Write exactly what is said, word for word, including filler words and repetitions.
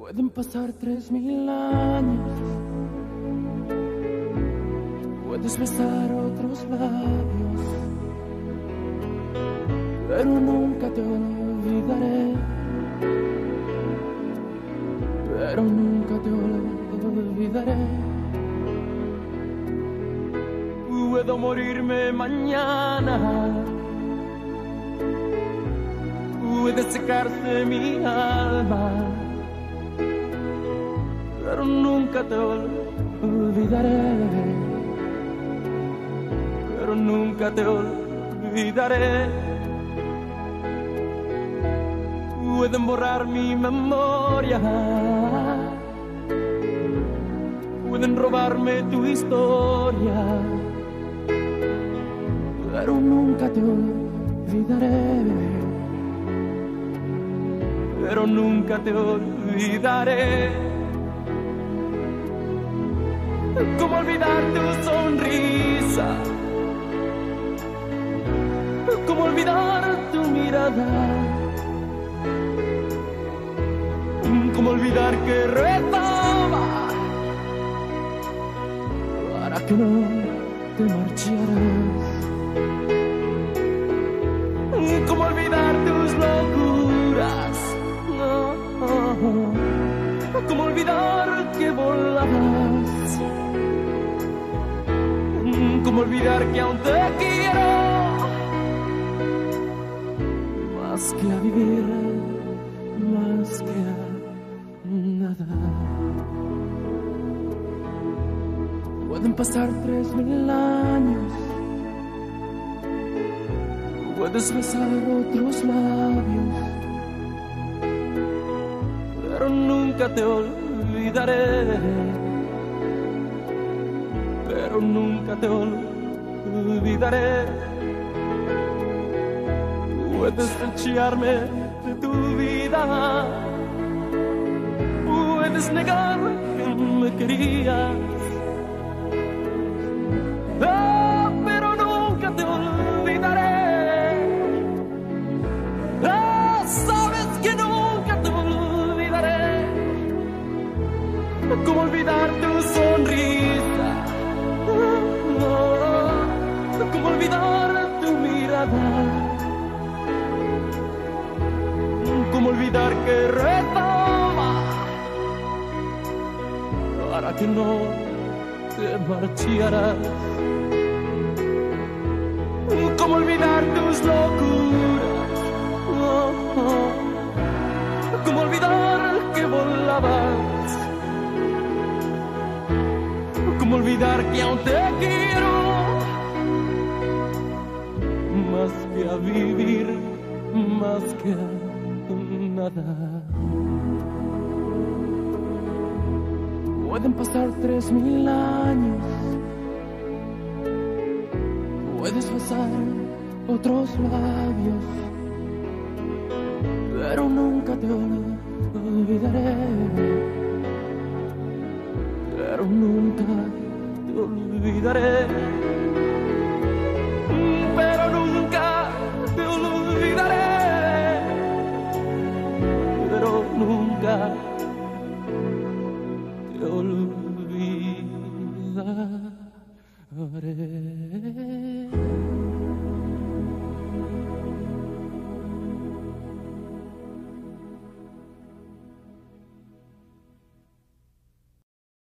Pueden pasar tres mil años, puedes besar otros labios, pero nunca te olvidaré, pero nunca te olvidaré. Puedo morirme mañana, puede secarse mi alma, pero nunca te olvidaré, pero nunca te olvidaré. Pueden borrar mi memoria, pueden robarme tu historia, pero nunca te olvidaré, pero nunca te olvidaré. ¿Cómo olvidar tu sonrisa? ¿Cómo olvidar tu mirada? ¿Cómo olvidar que rezaba para que no te marcharas? ¿Cómo olvidar tus locuras? No. ¿Cómo olvidar que volabas? ¿Cómo olvidar que aún te quiero más que a vivir, más que a nada? Pueden pasar tres mil años, puedes besar otros labios, pero nunca te olvidaré, pero nunca te olvidaré. Puedes echarme de tu vida, puedes negar que me querías, ah, pero nunca te olvidaré. Ah, sabes que nunca te olvidaré. ¿Cómo olvidar tu sonrisa? ¿Cómo olvidar tu mirada? ¿Cómo olvidar que rezaba para que no te marcharas? ¿Cómo olvidar tus locuras? ¿Cómo olvidar que volabas? ¿Cómo olvidar que aún te quiero más que a vivir, más que a nada? Pueden pasar tres mil años, puedes besar otros labios, pero nunca te olvidaré, pero nunca te olvidaré, pero nunca te olvidaré, pero nunca te olvidaré.